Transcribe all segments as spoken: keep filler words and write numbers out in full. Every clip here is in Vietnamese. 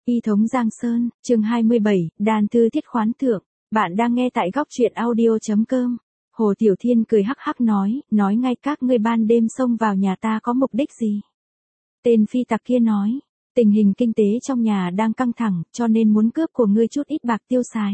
Y thống Giang Sơn, chương hai mươi bảy, đan thư thiết khoán thượng. Bạn đang nghe tại góc truyện audio.com. Hồ Tiểu Thiên cười hắc hắc nói, nói ngay các ngươi ban đêm xông vào nhà ta có mục đích gì? Tên phi tặc kia nói, tình hình kinh tế trong nhà đang căng thẳng, cho nên muốn cướp của ngươi chút ít bạc tiêu xài.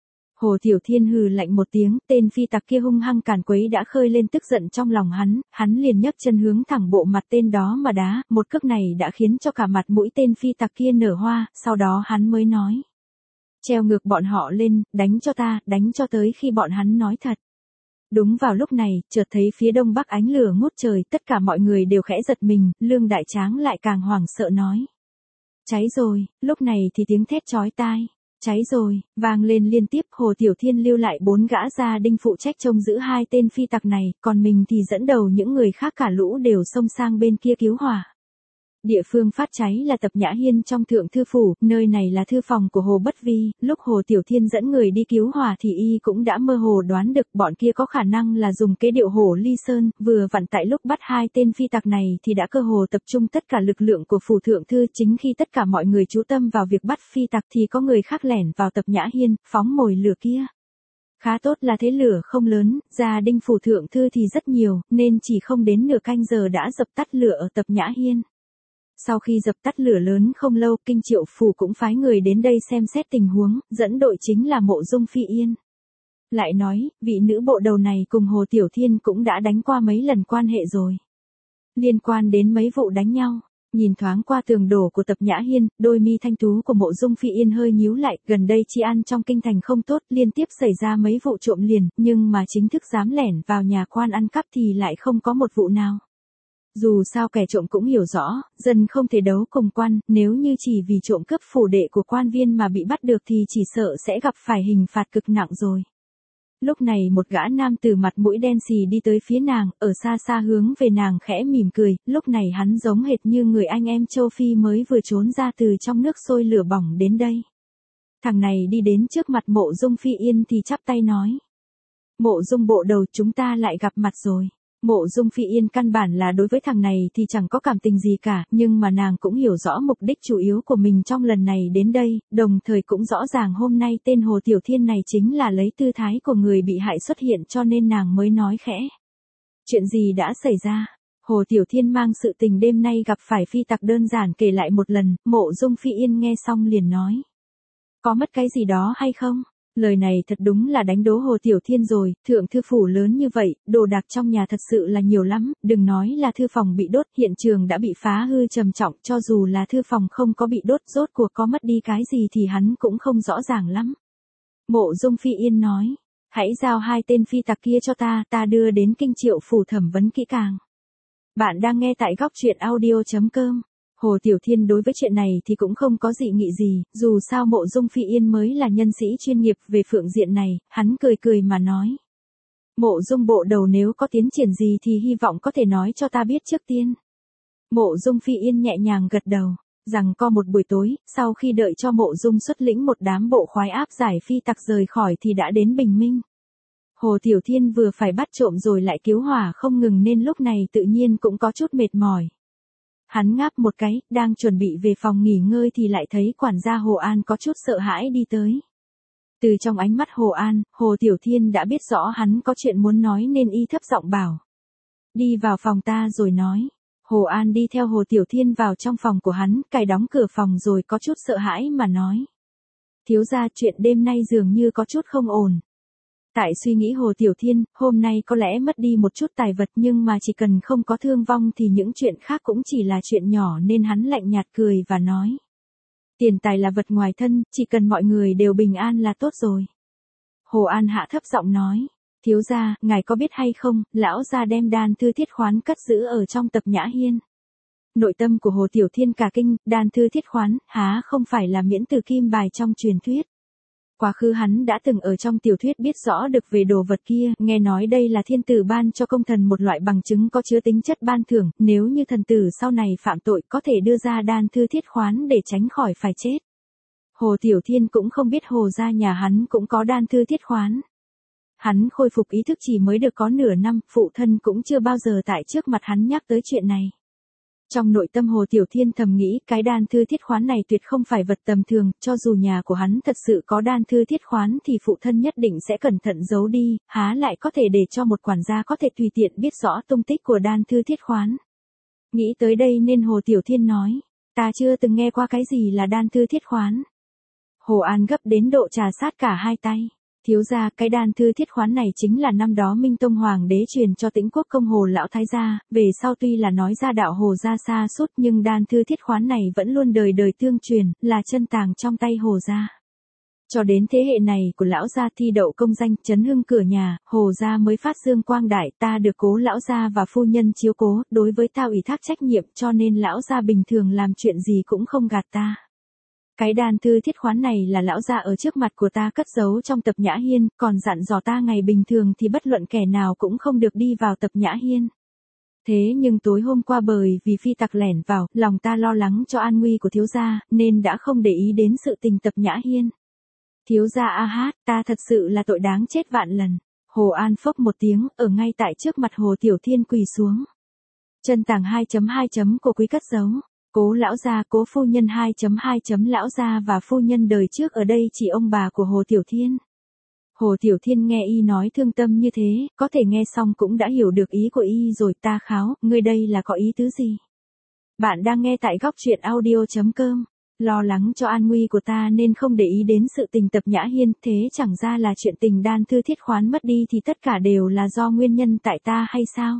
Hồ Tiểu Thiên hừ lạnh một tiếng, tên phi tặc kia hung hăng càn quấy đã khơi lên tức giận trong lòng hắn, hắn liền nhấc chân hướng thẳng bộ mặt tên đó mà đá, một cước này đã khiến cho cả mặt mũi tên phi tặc kia nở hoa, sau đó hắn mới nói. Treo ngược bọn họ lên, đánh cho ta, đánh cho tới khi bọn hắn nói thật. Đúng vào lúc này, chợt thấy phía đông bắc ánh lửa ngút trời, tất cả mọi người đều khẽ giật mình, Lương Đại Tráng lại càng hoảng sợ nói. Cháy rồi, lúc này thì tiếng thét chói tai. Cháy rồi, vang lên liên tiếp. Hồ Tiểu Thiên lưu lại bốn gã gia đinh phụ trách trông giữ hai tên phi tặc này, còn mình thì dẫn đầu những người khác cả lũ đều xông sang bên kia cứu hỏa. Địa phương phát cháy là Tập Nhã Hiên trong Thượng Thư Phủ, nơi này là thư phòng của Hồ Bất Vi, lúc Hồ Tiểu Thiên dẫn người đi cứu hỏa thì y cũng đã mơ hồ đoán được bọn kia có khả năng là dùng kế điệu hổ ly sơn, vừa vặn tại lúc bắt hai tên phi tặc này thì đã cơ hồ tập trung tất cả lực lượng của Phủ Thượng Thư, chính khi tất cả mọi người chú tâm vào việc bắt phi tặc thì có người khác lẻn vào Tập Nhã Hiên, phóng mồi lửa kia. Khá tốt là thế lửa không lớn, gia đinh Phủ Thượng Thư thì rất nhiều, nên chỉ không đến nửa canh giờ đã dập tắt lửa ở Tập Nhã Hiên. Sau khi dập tắt lửa lớn không lâu, Kinh Triệu Phủ cũng phái người đến đây xem xét tình huống, dẫn đội chính là Mộ Dung Phi Yên. Lại nói, vị nữ bộ đầu này cùng Hồ Tiểu Thiên cũng đã đánh qua mấy lần quan hệ rồi. Liên quan đến mấy vụ đánh nhau, nhìn thoáng qua tường đổ của Tập Nhã Hiên, đôi mi thanh tú của Mộ Dung Phi Yên hơi nhíu lại, gần đây治an trong kinh thành không tốt, liên tiếp xảy ra mấy vụ trộm liền, nhưng mà chính thức dám lẻn vào nhà quan ăn cắp thì lại không có một vụ nào. Dù sao kẻ trộm cũng hiểu rõ, dân không thể đấu cùng quan, nếu như chỉ vì trộm cướp phủ đệ của quan viên mà bị bắt được thì chỉ sợ sẽ gặp phải hình phạt cực nặng rồi. Lúc này một gã nam từ mặt mũi đen xì đi tới phía nàng, ở xa xa hướng về nàng khẽ mỉm cười, lúc này hắn giống hệt như người anh em châu Phi mới vừa trốn ra từ trong nước sôi lửa bỏng đến đây. Thằng này đi đến trước mặt Mộ Dung Phi Yên thì chắp tay nói. Mộ Dung bộ đầu, chúng ta lại gặp mặt rồi. Mộ Dung Phi Yên căn bản là đối với thằng này thì chẳng có cảm tình gì cả, nhưng mà nàng cũng hiểu rõ mục đích chủ yếu của mình trong lần này đến đây, đồng thời cũng rõ ràng hôm nay tên Hồ Tiểu Thiên này chính là lấy tư thái của người bị hại xuất hiện, cho nên nàng mới nói khẽ. Chuyện gì đã xảy ra? Hồ Tiểu Thiên mang sự tình đêm nay gặp phải phi tặc đơn giản kể lại một lần, Mộ Dung Phi Yên nghe xong liền nói. Có mất cái gì đó hay không? Lời này thật đúng là đánh đố Hồ Tiểu Thiên rồi, Thượng Thư Phủ lớn như vậy, đồ đạc trong nhà thật sự là nhiều lắm, đừng nói là thư phòng bị đốt, hiện trường đã bị phá hư trầm trọng, cho dù là thư phòng không có bị đốt, rốt cuộc có mất đi cái gì thì hắn cũng không rõ ràng lắm. Mộ Dung Phi Yên nói, hãy giao hai tên phi tặc kia cho ta, ta đưa đến Kinh Triệu Phủ thẩm vấn kỹ càng. Bạn đang nghe tại góc truyện audio.com. Hồ Tiểu Thiên đối với chuyện này thì cũng không có dị nghị gì, dù sao Mộ Dung Phi Yên mới là nhân sĩ chuyên nghiệp về phượng diện này, hắn cười cười mà nói. Mộ Dung bộ đầu nếu có tiến triển gì thì hy vọng có thể nói cho ta biết trước tiên. Mộ Dung Phi Yên nhẹ nhàng gật đầu, rằng co một buổi tối, sau khi đợi cho Mộ Dung xuất lĩnh một đám bộ khoái áp giải phi tặc rời khỏi thì đã đến bình minh. Hồ Tiểu Thiên vừa phải bắt trộm rồi lại cứu hỏa không ngừng nên lúc này tự nhiên cũng có chút mệt mỏi. Hắn ngáp một cái, đang chuẩn bị về phòng nghỉ ngơi thì lại thấy quản gia Hồ An có chút sợ hãi đi tới. Từ trong ánh mắt Hồ An, Hồ Tiểu Thiên đã biết rõ hắn có chuyện muốn nói nên y thấp giọng bảo. Đi vào phòng ta rồi nói. Hồ An đi theo Hồ Tiểu Thiên vào trong phòng của hắn, cài đóng cửa phòng rồi có chút sợ hãi mà nói. Thiếu gia, chuyện đêm nay dường như có chút không ổn. Tại suy nghĩ Hồ Tiểu Thiên, hôm nay có lẽ mất đi một chút tài vật nhưng mà chỉ cần không có thương vong thì những chuyện khác cũng chỉ là chuyện nhỏ nên hắn lạnh nhạt cười và nói. Tiền tài là vật ngoài thân, chỉ cần mọi người đều bình an là tốt rồi. Hồ An hạ thấp giọng nói. Thiếu gia, ngài có biết hay không, lão gia đem đan thư thiết khoán cất giữ ở trong Tập Nhã Hiên. Nội tâm của Hồ Tiểu Thiên cả kinh, đan thư thiết khoán, há không phải là miễn tử kim bài trong truyền thuyết. Quá khứ hắn đã từng ở trong tiểu thuyết biết rõ được về đồ vật kia, nghe nói đây là thiên tử ban cho công thần một loại bằng chứng có chứa tính chất ban thưởng, nếu như thần tử sau này phạm tội có thể đưa ra đan thư thiết khoán để tránh khỏi phải chết. Hồ Tiểu Thiên cũng không biết Hồ gia nhà hắn cũng có đan thư thiết khoán. Hắn khôi phục ý thức chỉ mới được có nửa năm, phụ thân cũng chưa bao giờ tại trước mặt hắn nhắc tới chuyện này. Trong nội tâm Hồ Tiểu Thiên thầm nghĩ cái đan thư thiết khoán này tuyệt không phải vật tầm thường, cho dù nhà của hắn thật sự có đan thư thiết khoán thì phụ thân nhất định sẽ cẩn thận giấu đi, há lại có thể để cho một quản gia có thể tùy tiện biết rõ tung tích của đan thư thiết khoán. Nghĩ tới đây nên Hồ Tiểu Thiên nói, ta chưa từng nghe qua cái gì là đan thư thiết khoán. Hồ An gấp đến độ trà sát cả hai tay. Thiếu gia, cái đan thư thiết khoán này chính là năm đó Minh Tông Hoàng đế truyền cho Tĩnh Quốc công Hồ lão thái gia, về sau tuy là nói ra đạo Hồ gia xa suốt nhưng đan thư thiết khoán này vẫn luôn đời đời tương truyền, là chân tàng trong tay Hồ gia. Cho đến thế hệ này của lão gia thi đậu công danh, chấn hưng cửa nhà, Hồ gia mới phát dương quang đại, ta được Cố lão gia và phu nhân chiếu cố, đối với ta ủy thác trách nhiệm, cho nên lão gia bình thường làm chuyện gì cũng không gạt ta. Cái đan thư thiết khoán này là lão gia ở trước mặt của ta cất giấu trong tập nhã hiên, còn dặn dò ta ngày bình thường thì bất luận kẻ nào cũng không được đi vào tập nhã hiên. Thế nhưng tối hôm qua bởi vì phi tặc lẻn vào, lòng ta lo lắng cho an nguy của thiếu gia, nên đã không để ý đến sự tình tập nhã hiên. Thiếu gia a hát, ta thật sự là tội đáng chết vạn lần. Hồ An phốc một tiếng, ở ngay tại trước mặt Hồ Tiểu Thiên quỳ xuống. Chân tàng hai chấm hai chấm của quý cất giấu. Cố lão gia, cố phu nhân hai chấm hai chấm lão gia và phu nhân đời trước ở đây chỉ ông bà của Hồ Tiểu Thiên. Hồ Tiểu Thiên nghe y nói thương tâm như thế, có thể nghe xong cũng đã hiểu được ý của y rồi. Ta kháo, ngươi đây là có ý tứ gì? Bạn đang nghe tại góc truyện audio chấm com. Lo lắng cho an nguy của ta nên không để ý đến sự tình tập nhã hiên, thế chẳng ra là chuyện tình đan thư thiết khoán mất đi thì tất cả đều là do nguyên nhân tại ta hay sao?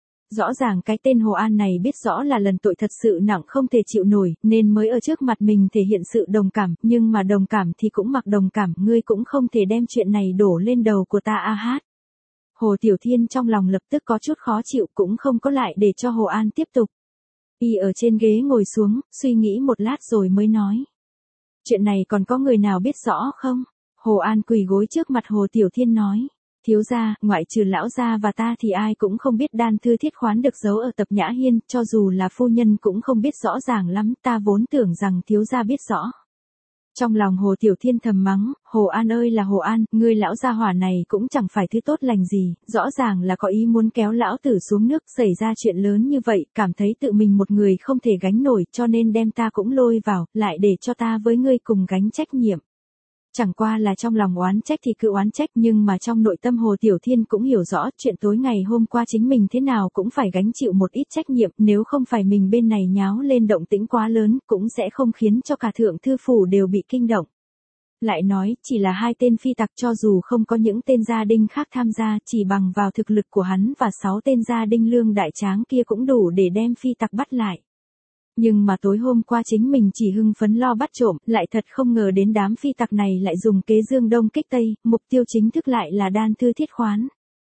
Rõ ràng cái tên Hồ An này biết rõ là lần tội thật sự nặng không thể chịu nổi, nên mới ở trước mặt mình thể hiện sự đồng cảm, nhưng mà đồng cảm thì cũng mặc đồng cảm, ngươi cũng không thể đem chuyện này đổ lên đầu của ta a hát. Hồ Tiểu Thiên trong lòng lập tức có chút khó chịu, cũng không có lại để cho Hồ An tiếp tục. Y ở trên ghế ngồi xuống, suy nghĩ một lát rồi mới nói. Chuyện này còn có người nào biết rõ không? Hồ An quỳ gối trước mặt Hồ Tiểu Thiên nói. Thiếu gia, ngoại trừ lão gia và ta thì ai cũng không biết đan thư thiết khoán được giấu ở tập nhã hiên, cho dù là phu nhân cũng không biết rõ ràng lắm, ta vốn tưởng rằng thiếu gia biết rõ. Trong lòng Hồ Tiểu Thiên thầm mắng, Hồ An ơi là Hồ An, ngươi lão gia hỏa này cũng chẳng phải thứ tốt lành gì, rõ ràng là có ý muốn kéo lão tử xuống nước, xảy ra chuyện lớn như vậy, cảm thấy tự mình một người không thể gánh nổi, cho nên đem ta cũng lôi vào, lại để cho ta với ngươi cùng gánh trách nhiệm. Chẳng qua là trong lòng oán trách thì cứ oán trách, nhưng mà trong nội tâm Hồ Tiểu Thiên cũng hiểu rõ chuyện tối ngày hôm qua chính mình thế nào cũng phải gánh chịu một ít trách nhiệm, nếu không phải mình bên này nháo lên động tĩnh quá lớn cũng sẽ không khiến cho cả thượng thư phủ đều bị kinh động. Lại nói, chỉ là hai tên phi tặc, cho dù không có những tên gia đinh khác tham gia, chỉ bằng vào thực lực của hắn và sáu tên gia đinh lương đại tráng kia cũng đủ để đem phi tặc bắt lại. Nhưng mà tối hôm qua chính mình chỉ hưng phấn lo bắt trộm, lại thật không ngờ đến đám phi tặc này lại dùng kế dương đông kích tây, mục tiêu chính thức lại là đan thư thiết khoán.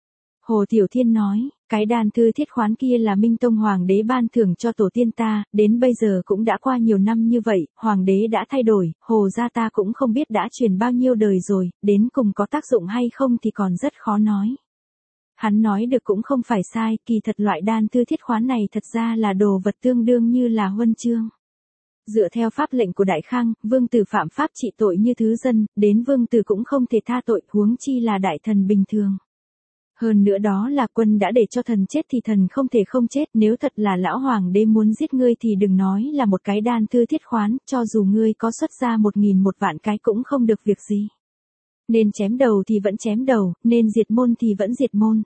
Hồ Tiểu Thiên nói, cái đan thư thiết khoán kia là Minh Tông Hoàng đế ban thưởng cho tổ tiên ta, đến bây giờ cũng đã qua nhiều năm như vậy, Hoàng đế đã thay đổi, Hồ gia ta cũng không biết đã truyền bao nhiêu đời rồi, đến cùng có tác dụng hay không thì còn rất khó nói. Hắn nói được cũng không phải sai, kỳ thật loại đan thư thiết khoán này thật ra là đồ vật tương đương như là huân chương. Dựa theo pháp lệnh của Đại Khang, vương tử phạm pháp trị tội như thứ dân, đến vương tử cũng không thể tha tội, huống chi là đại thần bình thường. Hơn nữa đó là quân đã để cho thần chết thì thần không thể không chết, nếu thật là lão hoàng đế muốn giết ngươi thì đừng nói là một cái đan thư thiết khoán, cho dù ngươi có xuất ra một nghìn một vạn cái cũng không được việc gì. Nên chém đầu thì vẫn chém đầu, nên diệt môn thì vẫn diệt môn.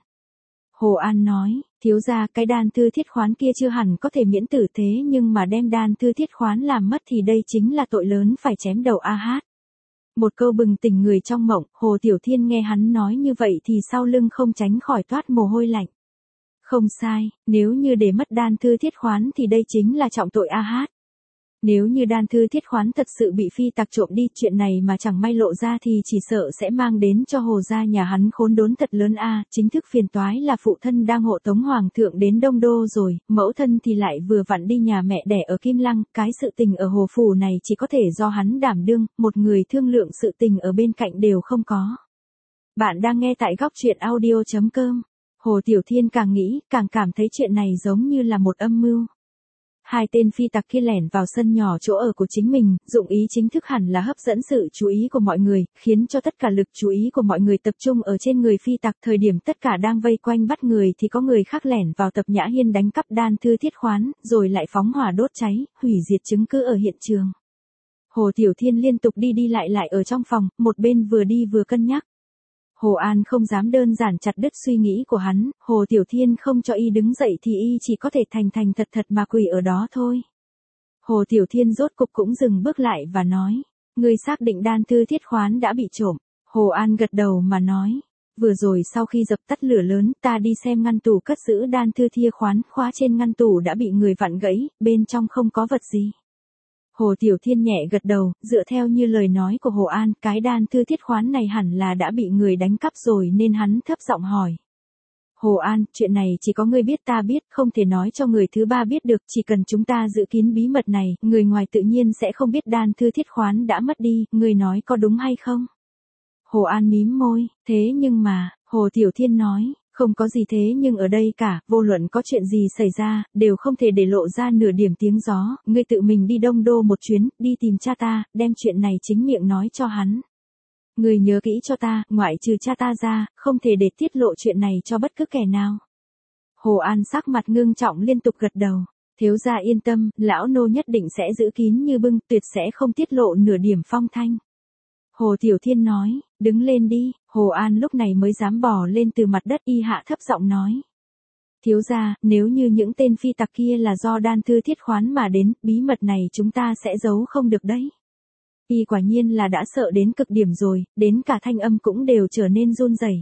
Hồ An nói, thiếu gia, cái đan thư thiết khoán kia chưa hẳn có thể miễn tử thế, nhưng mà đem đan thư thiết khoán làm mất thì đây chính là tội lớn, phải chém đầu a hát. Một câu bừng tỉnh người trong mộng, Hồ Tiểu Thiên nghe hắn nói như vậy thì sau lưng không tránh khỏi toát mồ hôi lạnh. Không sai, nếu như để mất đan thư thiết khoán thì đây chính là trọng tội a hát. Nếu như đan thư thiết khoán thật sự bị phi tặc trộm đi, chuyện này mà chẳng may lộ ra thì chỉ sợ sẽ mang đến cho Hồ gia nhà hắn khốn đốn thật lớn a. Chính thức phiền toái là phụ thân đang hộ tống hoàng thượng đến Đông Đô rồi, mẫu thân thì lại vừa vặn đi nhà mẹ đẻ ở Kim Lăng, cái sự tình ở Hồ phủ này chỉ có thể do hắn đảm đương, một người thương lượng sự tình ở bên cạnh đều không có. Bạn đang nghe tại góc truyện audio chấm com. Hồ Tiểu Thiên càng nghĩ, càng cảm thấy chuyện này giống như là một âm mưu. Hai tên phi tặc kia lẻn vào sân nhỏ chỗ ở của chính mình, dụng ý chính thức hẳn là hấp dẫn sự chú ý của mọi người, khiến cho tất cả lực chú ý của mọi người tập trung ở trên người phi tặc. Thời điểm tất cả đang vây quanh bắt người thì có người khác lẻn vào Tập Nhã Hiên đánh cắp đan thư thiết khoán, rồi lại phóng hỏa đốt cháy, hủy diệt chứng cứ ở hiện trường. Hồ Tiểu Thiên liên tục đi đi lại lại ở trong phòng, một bên vừa đi vừa cân nhắc. Hồ An không dám đơn giản chặt đứt suy nghĩ của hắn, Hồ Tiểu Thiên không cho y đứng dậy thì y chỉ có thể thành thành thật thật mà quỳ ở đó thôi. Hồ Tiểu Thiên rốt cục cũng dừng bước lại và nói, ngươi xác định đan thư thiết khoán đã bị trộm. Hồ An gật đầu mà nói, vừa rồi sau khi dập tắt lửa lớn ta đi xem ngăn tủ cất giữ đan thư thiết khoán, khóa trên ngăn tủ đã bị người vặn gãy, bên trong không có vật gì. Hồ Tiểu Thiên nhẹ gật đầu, dựa theo như lời nói của Hồ An, cái đan thư thiết khoán này hẳn là đã bị người đánh cắp rồi nên hắn thấp giọng hỏi. Hồ An, chuyện này chỉ có ngươi biết ta biết, không thể nói cho người thứ ba biết được, chỉ cần chúng ta giữ kín bí mật này, người ngoài tự nhiên sẽ không biết đan thư thiết khoán đã mất đi, ngươi nói có đúng hay không? Hồ An mím môi, thế nhưng mà, Hồ Tiểu Thiên nói, không có gì thế nhưng ở đây cả, vô luận có chuyện gì xảy ra, đều không thể để lộ ra nửa điểm tiếng gió, ngươi tự mình đi Đông Đô một chuyến, đi tìm cha ta, đem chuyện này chính miệng nói cho hắn. Ngươi nhớ kỹ cho ta, ngoại trừ cha ta ra, không thể để tiết lộ chuyện này cho bất cứ kẻ nào. Hồ An sắc mặt ngưng trọng liên tục gật đầu, thiếu gia yên tâm, lão nô nhất định sẽ giữ kín như bưng, tuyệt sẽ không tiết lộ nửa điểm phong thanh. Hồ Tiểu Thiên nói, đứng lên đi, Hồ An lúc này mới dám bò lên từ mặt đất, y hạ thấp giọng nói. Thiếu gia, nếu như những tên phi tặc kia là do đan thư thiết khoán mà đến, bí mật này chúng ta sẽ giấu không được đấy. Y quả nhiên là đã sợ đến cực điểm rồi, đến cả thanh âm cũng đều trở nên run rẩy.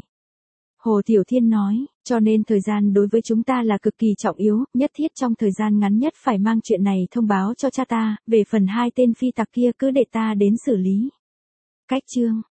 Hồ Tiểu Thiên nói, cho nên thời gian đối với chúng ta là cực kỳ trọng yếu, nhất thiết trong thời gian ngắn nhất phải mang chuyện này thông báo cho cha ta, về phần hai tên phi tặc kia cứ để ta đến xử lý. Cách chương